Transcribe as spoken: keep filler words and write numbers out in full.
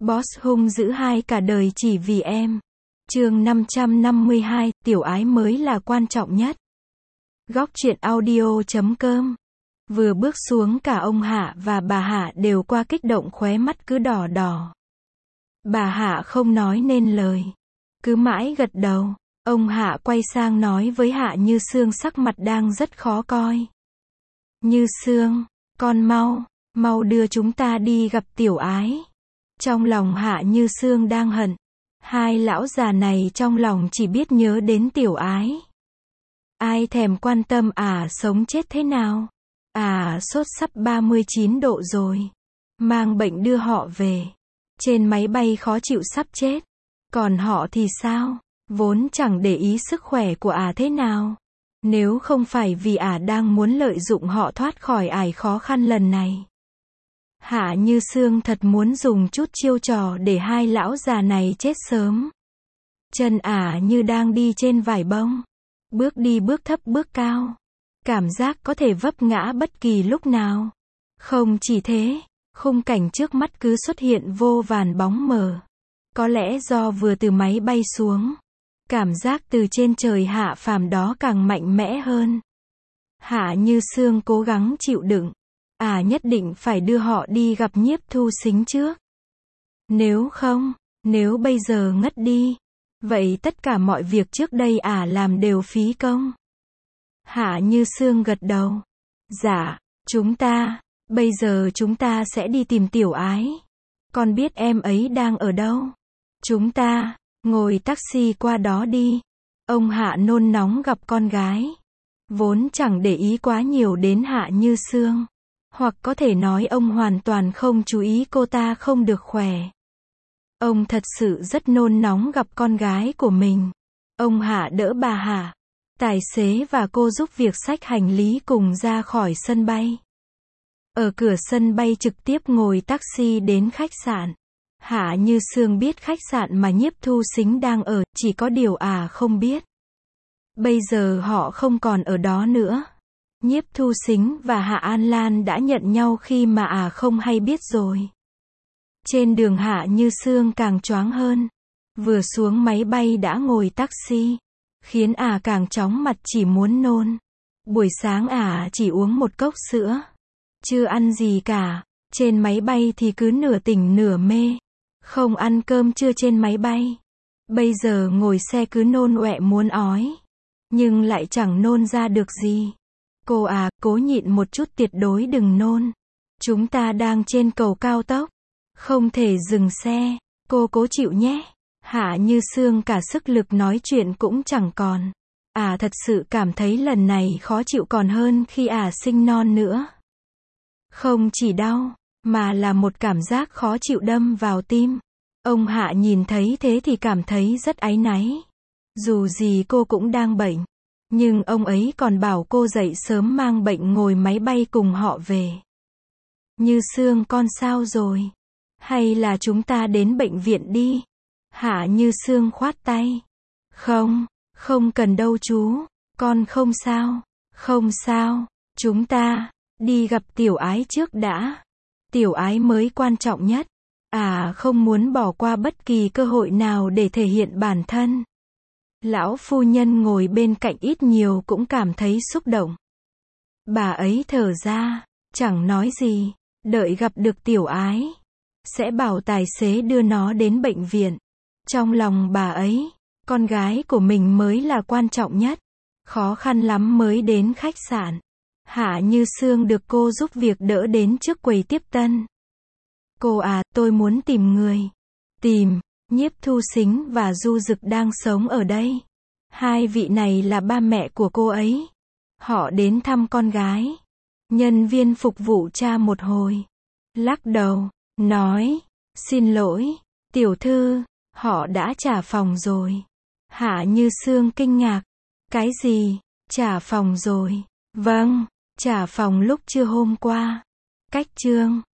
Boss hung dữ hai cả đời chỉ vì em. Chương năm trăm năm mươi hai, tiểu ái mới là quan trọng nhất. Góc truyện audio chấm com. Vừa bước xuống cả ông Hạ và bà Hạ đều qua kích động, khóe mắt cứ đỏ đỏ. Bà Hạ không nói nên lời, cứ mãi gật đầu. Ông Hạ quay sang nói với Hạ Như Sương sắc mặt đang rất khó coi. Như Sương, con mau, mau đưa chúng ta đi gặp tiểu ái. Trong lòng Hạ Như Sương đang hận. Hai lão già này trong lòng chỉ biết nhớ đến tiểu ái. Ai thèm quan tâm à sống chết thế nào. À sốt sắp ba mươi chín độ rồi. Mang bệnh đưa họ về. Trên máy bay khó chịu sắp chết. Còn họ thì sao? Vốn chẳng để ý sức khỏe của à thế nào. Nếu không phải vì à đang muốn lợi dụng họ thoát khỏi ải khó khăn lần này. Hạ Như Sương thật muốn dùng chút chiêu trò để hai lão già này chết sớm. Chân ả như đang đi trên vải bông. Bước đi bước thấp bước cao. Cảm giác có thể vấp ngã bất kỳ lúc nào. Không chỉ thế, khung cảnh trước mắt cứ xuất hiện vô vàn bóng mờ. Có lẽ do vừa từ máy bay xuống. Cảm giác từ trên trời hạ phàm đó càng mạnh mẽ hơn. Hạ Như Sương cố gắng chịu đựng. À nhất định phải đưa họ đi gặp Nhiếp Thu Sính trước. Nếu không, nếu bây giờ ngất đi, vậy tất cả mọi việc trước đây à làm đều phí công. Hạ Như Sương gật đầu. Dạ, chúng ta, bây giờ chúng ta sẽ đi tìm tiểu ái. Con biết em ấy đang ở đâu. Chúng ta, ngồi taxi qua đó đi. Ông Hạ nôn nóng gặp con gái. Vốn chẳng để ý quá nhiều đến Hạ Như Sương. Hoặc có thể nói ông hoàn toàn không chú ý cô ta không được khỏe. Ông thật sự rất nôn nóng gặp con gái của mình. Ông Hạ đỡ bà Hạ, tài xế và cô giúp việc xách hành lý cùng ra khỏi sân bay. Ở cửa sân bay trực tiếp ngồi taxi đến khách sạn. Hạ Như Sương biết khách sạn mà Nhiếp Thu Sính đang ở, chỉ có điều à không biết. Bây giờ họ không còn ở đó nữa. Nhiếp Thu Sính và Hạ An Lan đã nhận nhau khi mà à không hay biết rồi. Trên đường Hạ Như Sương càng choáng hơn. Vừa xuống máy bay đã ngồi taxi. Khiến à càng chóng mặt chỉ muốn nôn. Buổi sáng à chỉ uống một cốc sữa. Chưa ăn gì cả. Trên máy bay thì cứ nửa tỉnh nửa mê. Không ăn cơm trưa trên máy bay. Bây giờ ngồi xe cứ nôn ọe muốn ói. Nhưng lại chẳng nôn ra được gì. Cô à, cố nhịn một chút tuyệt đối đừng nôn. Chúng ta đang trên cầu cao tốc. Không thể dừng xe. Cô cố chịu nhé. Hạ Như Sương cả sức lực nói chuyện cũng chẳng còn. À thật sự cảm thấy lần này khó chịu còn hơn khi à sinh non nữa. Không chỉ đau, mà là một cảm giác khó chịu đâm vào tim. Ông Hạ nhìn thấy thế thì cảm thấy rất áy náy. Dù gì cô cũng đang bệnh. Nhưng ông ấy còn bảo cô dậy sớm mang bệnh ngồi máy bay cùng họ về. Như Sương con sao rồi? Hay là chúng ta đến bệnh viện đi? Hạ Như Sương khoát tay. Không, không cần đâu chú. Con không sao. Không sao. Chúng ta, đi gặp tiểu ái trước đã. Tiểu ái mới quan trọng nhất. À không muốn bỏ qua bất kỳ cơ hội nào để thể hiện bản thân. Lão phu nhân ngồi bên cạnh ít nhiều cũng cảm thấy xúc động. Bà ấy thở ra, chẳng nói gì, đợi gặp được tiểu ái. Sẽ bảo tài xế đưa nó đến bệnh viện. Trong lòng bà ấy, con gái của mình mới là quan trọng nhất. Khó khăn lắm mới đến khách sạn. Hạ Như Sương được cô giúp việc đỡ đến trước quầy tiếp tân. Cô à, tôi muốn tìm người. Tìm. Nhiếp Thu Sính và Du Dực đang sống ở đây. Hai vị này là ba mẹ của cô ấy. Họ đến thăm con gái. Nhân viên phục vụ tra một hồi. Lắc đầu, nói, xin lỗi, tiểu thư, họ đã trả phòng rồi. Hạ Như Sương kinh ngạc. Cái gì? Trả phòng rồi? Vâng, trả phòng lúc trưa hôm qua. Cách trương.